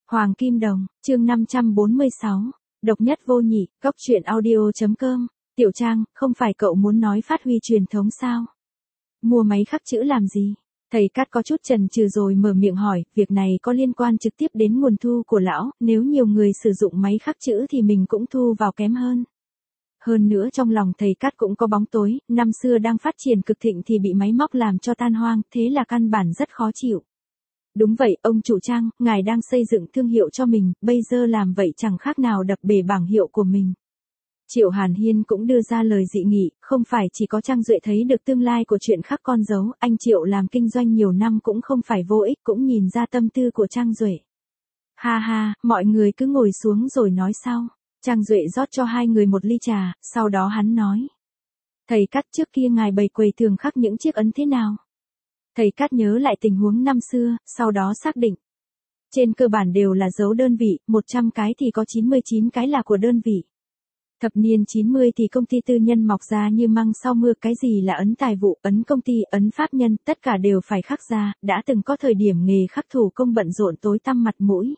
Hoàng Kim Đồng, chương 546, độc nhất vô nhị, Cốc Truyện Audio.com, Tiểu Trang, không phải cậu muốn nói phát huy truyền thống sao? Mua máy khắc chữ làm gì? Thầy Cát có chút chần chừ rồi mở miệng hỏi, việc này có liên quan trực tiếp đến nguồn thu của lão, nếu nhiều người sử dụng máy khắc chữ thì mình cũng thu vào kém hơn. Hơn nữa trong lòng thầy Cát cũng có bóng tối, năm xưa đang phát triển cực thịnh thì bị máy móc làm cho tan hoang, thế là căn bản rất khó chịu. Đúng vậy, ông chủ Trang, ngài đang xây dựng thương hiệu cho mình, bây giờ làm vậy chẳng khác nào đập bể bảng hiệu của mình. Triệu Hàn Hiên cũng đưa ra lời dị nghị, không phải chỉ có Trang Duệ thấy được tương lai của chuyện khắc con dấu, anh Triệu làm kinh doanh nhiều năm cũng không phải vô ích, cũng nhìn ra tâm tư của Trang Duệ. Ha ha, mọi người cứ ngồi xuống rồi nói sau. Trang Duệ rót cho hai người một ly trà, sau đó hắn nói. Thầy Cát, trước kia ngài bày quầy thường khắc những chiếc ấn thế nào? Thầy Cát nhớ lại tình huống năm xưa, sau đó xác định. Trên cơ bản đều là dấu đơn vị, 100 cái thì có 99 cái là của đơn vị. Thập niên 90 thì công ty tư nhân mọc ra như măng sau mưa, cái gì là ấn tài vụ, ấn công ty, ấn pháp nhân, tất cả đều phải khắc ra, đã từng có thời điểm nghề khắc thủ công bận rộn tối tăm mặt mũi.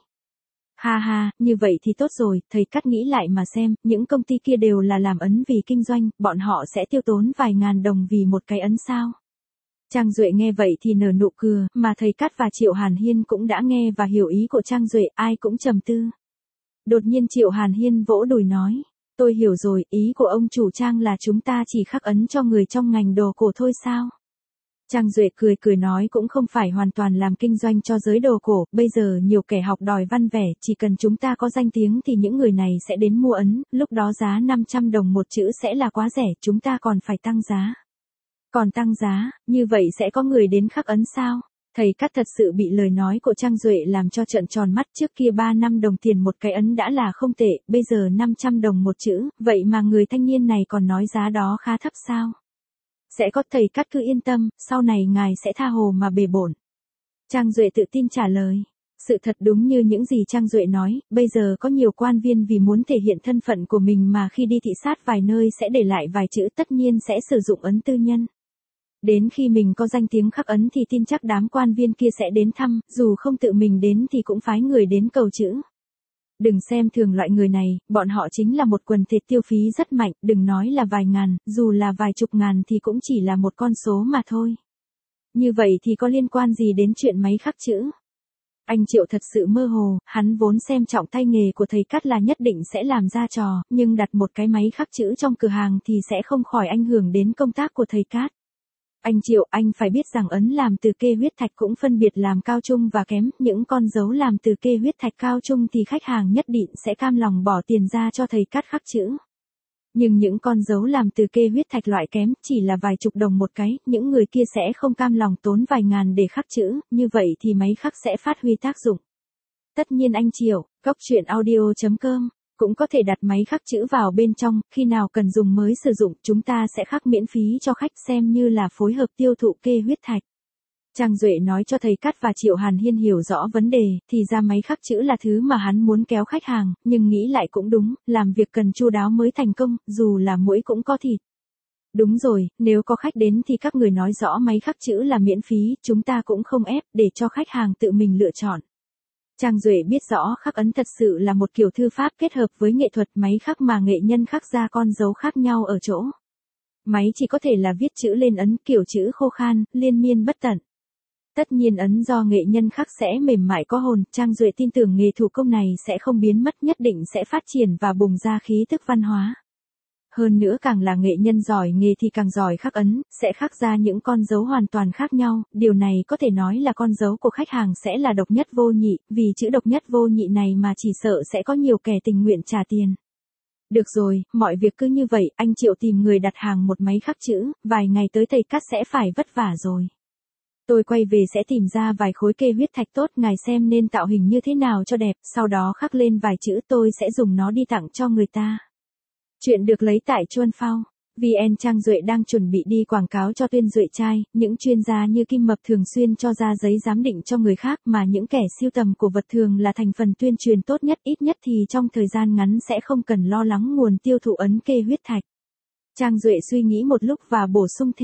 Ha ha, như vậy thì tốt rồi, thầy Cát nghĩ lại mà xem, những công ty kia đều là làm ấn vì kinh doanh, bọn họ sẽ tiêu tốn vài ngàn đồng vì một cái ấn sao? Trang Duệ nghe vậy thì nở nụ cười, mà thầy Cát và Triệu Hàn Hiên cũng đã nghe và hiểu ý của Trang Duệ, ai cũng trầm tư. Đột nhiên Triệu Hàn Hiên vỗ đùi nói, tôi hiểu rồi, ý của ông chủ Trang là chúng ta chỉ khắc ấn cho người trong ngành đồ cổ thôi sao? Trang Duệ cười cười nói cũng không phải hoàn toàn làm kinh doanh cho giới đồ cổ, bây giờ nhiều kẻ học đòi văn vẻ, chỉ cần chúng ta có danh tiếng thì những người này sẽ đến mua ấn, lúc đó giá 500 đồng một chữ sẽ là quá rẻ, chúng ta còn phải tăng giá. Còn tăng giá, như vậy sẽ có người đến khắc ấn sao? Thầy Cát thật sự bị lời nói của Trang Duệ làm cho trợn tròn mắt, trước kia 3 năm đồng tiền một cái ấn đã là không tệ, bây giờ 500 đồng một chữ, vậy mà người thanh niên này còn nói giá đó khá thấp sao? Sẽ có, thầy Cát cứ yên tâm, sau này ngài sẽ tha hồ mà bề bổn. Trang Duệ tự tin trả lời. Sự thật đúng như những gì Trang Duệ nói, bây giờ có nhiều quan viên vì muốn thể hiện thân phận của mình mà khi đi thị sát vài nơi sẽ để lại vài chữ, tất nhiên sẽ sử dụng ấn tư nhân. Đến khi mình có danh tiếng khắc ấn thì tin chắc đám quan viên kia sẽ đến thăm, dù không tự mình đến thì cũng phái người đến cầu chữ. Đừng xem thường loại người này, bọn họ chính là một quần thể tiêu phí rất mạnh, đừng nói là vài ngàn, dù là vài chục ngàn thì cũng chỉ là một con số mà thôi. Như vậy thì có liên quan gì đến chuyện máy khắc chữ? Anh Triệu thật sự mơ hồ, hắn vốn xem trọng tay nghề của thầy Cát là nhất định sẽ làm ra trò, nhưng đặt một cái máy khắc chữ trong cửa hàng thì sẽ không khỏi ảnh hưởng đến công tác của thầy Cát. Anh Triệu, anh phải biết rằng ấn làm từ kê huyết thạch cũng phân biệt làm cao trung và kém, những con dấu làm từ kê huyết thạch cao trung thì khách hàng nhất định sẽ cam lòng bỏ tiền ra cho thầy Cát khắc chữ. Nhưng những con dấu làm từ kê huyết thạch loại kém, chỉ là vài chục đồng một cái, những người kia sẽ không cam lòng tốn vài ngàn để khắc chữ, như vậy thì máy khắc sẽ phát huy tác dụng. Tất nhiên anh Triệu, Cốc Truyện Audio.com cũng có thể đặt máy khắc chữ vào bên trong, khi nào cần dùng mới sử dụng, chúng ta sẽ khắc miễn phí cho khách xem như là phối hợp tiêu thụ kê huyết thạch. Trang Duệ nói cho thầy Cát và Triệu Hàn Hiên hiểu rõ vấn đề, thì ra máy khắc chữ là thứ mà hắn muốn kéo khách hàng, nhưng nghĩ lại cũng đúng, làm việc cần chu đáo mới thành công, dù là muỗi cũng có thịt. Đúng rồi, nếu có khách đến thì các người nói rõ máy khắc chữ là miễn phí, chúng ta cũng không ép, để cho khách hàng tự mình lựa chọn. Trang Duệ biết rõ khắc ấn thật sự là một kiểu thư pháp kết hợp với nghệ thuật, máy khắc mà nghệ nhân khắc ra con dấu khác nhau ở chỗ. Máy chỉ có thể là viết chữ lên ấn, kiểu chữ khô khan, liên miên bất tận. Tất nhiên ấn do nghệ nhân khắc sẽ mềm mại có hồn, Trang Duệ tin tưởng nghề thủ công này sẽ không biến mất, nhất định sẽ phát triển và bùng ra khí tức văn hóa. Hơn nữa càng là nghệ nhân giỏi nghề thì càng giỏi khắc ấn, sẽ khắc ra những con dấu hoàn toàn khác nhau, điều này có thể nói là con dấu của khách hàng sẽ là độc nhất vô nhị, vì chữ độc nhất vô nhị này mà chỉ sợ sẽ có nhiều kẻ tình nguyện trả tiền. Được rồi, mọi việc cứ như vậy, anh Triệu tìm người đặt hàng một máy khắc chữ, vài ngày tới thầy Cát sẽ phải vất vả rồi. Tôi quay về sẽ tìm ra vài khối kê huyết thạch tốt, ngài xem nên tạo hình như thế nào cho đẹp, sau đó khắc lên vài chữ, tôi sẽ dùng nó đi tặng cho người ta. Chuyện được lấy tại Chuan Phao. VN Trang Duệ đang chuẩn bị đi quảng cáo cho Tuyên Duệ trai, những chuyên gia như Kim Mập thường xuyên cho ra giấy giám định cho người khác, mà những kẻ sưu tầm cổ vật thường là thành phần tuyên truyền tốt nhất, ít nhất thì trong thời gian ngắn sẽ không cần lo lắng nguồn tiêu thụ ấn kê huyết thạch. Trang Duệ suy nghĩ một lúc và bổ sung thêm,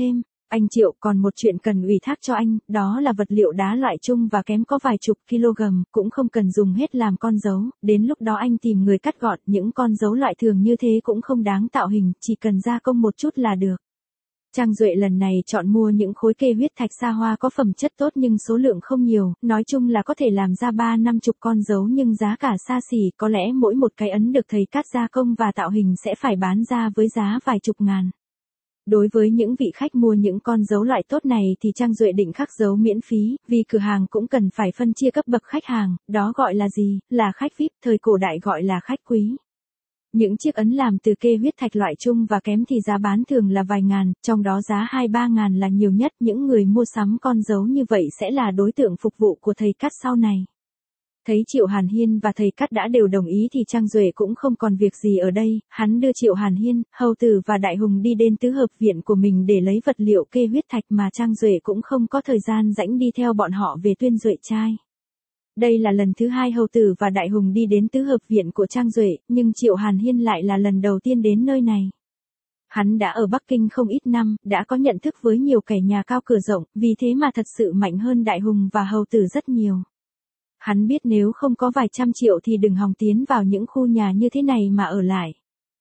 Anh Triệu, còn một chuyện cần ủy thác cho anh, đó là vật liệu đá loại chung và kém có vài chục kg, cũng không cần dùng hết làm con dấu, đến lúc đó anh tìm người cắt gọn, những con dấu loại thường như thế cũng không đáng tạo hình, chỉ cần gia công một chút là được. Trang Duệ lần này chọn mua những khối kê huyết thạch xa hoa có phẩm chất tốt nhưng số lượng không nhiều, nói chung là có thể làm ra 3-50 con dấu nhưng giá cả xa xỉ, có lẽ mỗi một cái ấn được thầy cắt gia công và tạo hình sẽ phải bán ra với giá vài chục ngàn. Đối với những vị khách mua những con dấu loại tốt này thì Trang Duệ định khắc dấu miễn phí, vì cửa hàng cũng cần phải phân chia cấp bậc khách hàng, đó gọi là gì, là khách VIP, thời cổ đại gọi là khách quý. Những chiếc ấn làm từ kê huyết thạch loại chung và kém thì giá bán thường là vài ngàn, trong đó giá 2-3 ngàn là nhiều nhất. Những người mua sắm con dấu như vậy sẽ là đối tượng phục vụ của thầy cắt sau này. Thấy Triệu Hàn Hiên và thầy cắt đã đều đồng ý thì Trang Duệ cũng không còn việc gì ở đây, hắn đưa Triệu Hàn Hiên, Hầu Tử và Đại Hùng đi đến tứ hợp viện của mình để lấy vật liệu kê huyết thạch mà Trang Duệ cũng không có thời gian rảnh đi theo bọn họ về Tuyên Duệ trai. Đây là lần thứ hai Hầu Tử và Đại Hùng đi đến tứ hợp viện của Trang Duệ, nhưng Triệu Hàn Hiên lại là lần đầu tiên đến nơi này. Hắn đã ở Bắc Kinh không ít năm, đã có nhận thức với nhiều kẻ nhà cao cửa rộng, vì thế mà thật sự mạnh hơn Đại Hùng và Hầu Tử rất nhiều. Hắn biết nếu không có vài trăm triệu thì đừng hòng tiến vào những khu nhà như thế này mà ở lại.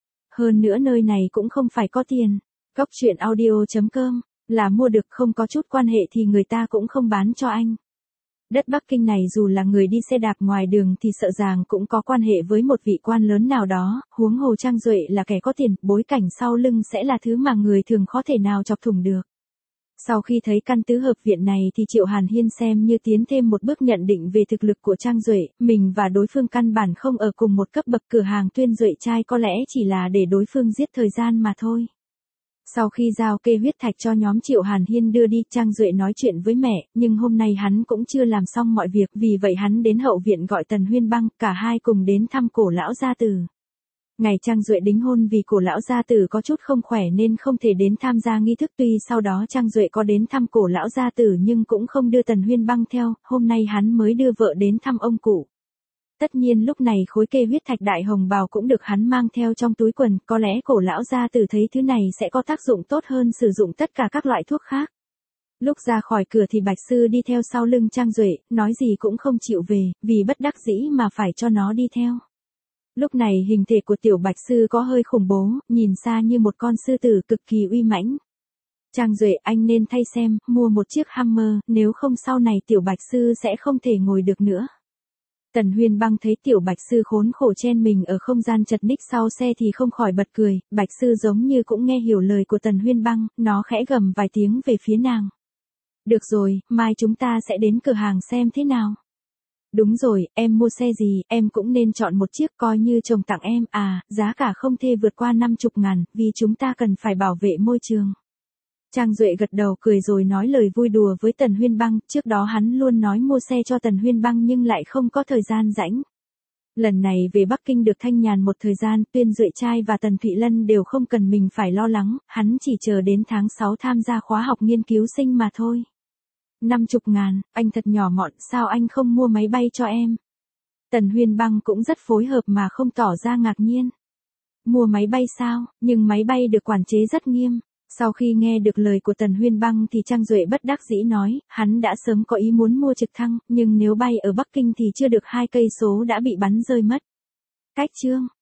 Hơn nữa nơi này cũng không phải có tiền. Góc truyện audio.com là mua được, không có chút quan hệ thì người ta cũng không bán cho anh. Đất Bắc Kinh này dù là người đi xe đạp ngoài đường thì sợ rằng cũng có quan hệ với một vị quan lớn nào đó, huống hồ Trang Duệ là kẻ có tiền, bối cảnh sau lưng sẽ là thứ mà người thường khó thể nào chọc thủng được. Sau khi thấy căn tứ hợp viện này thì Triệu Hàn Hiên xem như tiến thêm một bước nhận định về thực lực của Trang Duệ, mình và đối phương căn bản không ở cùng một cấp bậc, cửa hàng Tuyên Duệ trai có lẽ chỉ là để đối phương giết thời gian mà thôi. Sau khi giao kê huyết thạch cho nhóm Triệu Hàn Hiên đưa đi, Trang Duệ nói chuyện với mẹ, nhưng hôm nay hắn cũng chưa làm xong mọi việc, vì vậy hắn đến hậu viện gọi Tần Huyên Băng, cả hai cùng đến thăm cổ lão gia tử. Ngày Trang Duệ đính hôn vì cổ lão gia tử có chút không khỏe nên không thể đến tham gia nghi thức, tuy sau đó Trang Duệ có đến thăm cổ lão gia tử nhưng cũng không đưa Tần Huyên Băng theo, hôm nay hắn mới đưa vợ đến thăm ông cụ. Tất nhiên lúc này khối kê huyết thạch đại hồng bào cũng được hắn mang theo trong túi quần, có lẽ cổ lão gia tử thấy thứ này sẽ có tác dụng tốt hơn sử dụng tất cả các loại thuốc khác. Lúc ra khỏi cửa thì Bạch Sư đi theo sau lưng Trang Duệ, nói gì cũng không chịu về, vì bất đắc dĩ mà phải cho nó đi theo. Lúc này hình thể của tiểu Bạch Sư có hơi khủng bố, nhìn xa như một con sư tử cực kỳ uy mãnh. Trang Duệ, anh nên thay xem, mua một chiếc Hammer, nếu không sau này tiểu Bạch Sư sẽ không thể ngồi được nữa. Tần Huyên Băng thấy tiểu Bạch Sư khốn khổ chen mình ở không gian chật ních sau xe thì không khỏi bật cười, Bạch Sư giống như cũng nghe hiểu lời của Tần Huyên Băng, nó khẽ gầm vài tiếng về phía nàng. Được rồi, mai chúng ta sẽ đến cửa hàng xem thế nào. Đúng rồi, em mua xe gì, em cũng nên chọn một chiếc coi như chồng tặng em, giá cả không thể vượt qua 50 ngàn, vì chúng ta cần phải bảo vệ môi trường. Trang Duệ gật đầu cười rồi nói lời vui đùa với Tần Huyên Băng, trước đó hắn luôn nói mua xe cho Tần Huyên Băng nhưng lại không có thời gian rảnh. Lần này về Bắc Kinh được thanh nhàn một thời gian, Tuyên Duệ trai và Tần Thụy Lân đều không cần mình phải lo lắng, hắn chỉ chờ đến tháng 6 tham gia khóa học nghiên cứu sinh mà thôi. 50 ngàn, anh thật nhỏ mọn, sao anh không mua máy bay cho em? Tần Huyên Băng cũng rất phối hợp mà không tỏ ra ngạc nhiên. Mua máy bay sao, nhưng máy bay được quản chế rất nghiêm. Sau khi nghe được lời của Tần Huyên Băng thì Trang Duệ bất đắc dĩ nói, hắn đã sớm có ý muốn mua trực thăng, nhưng nếu bay ở Bắc Kinh thì chưa được 2 cây số đã bị bắn rơi mất. Cách chương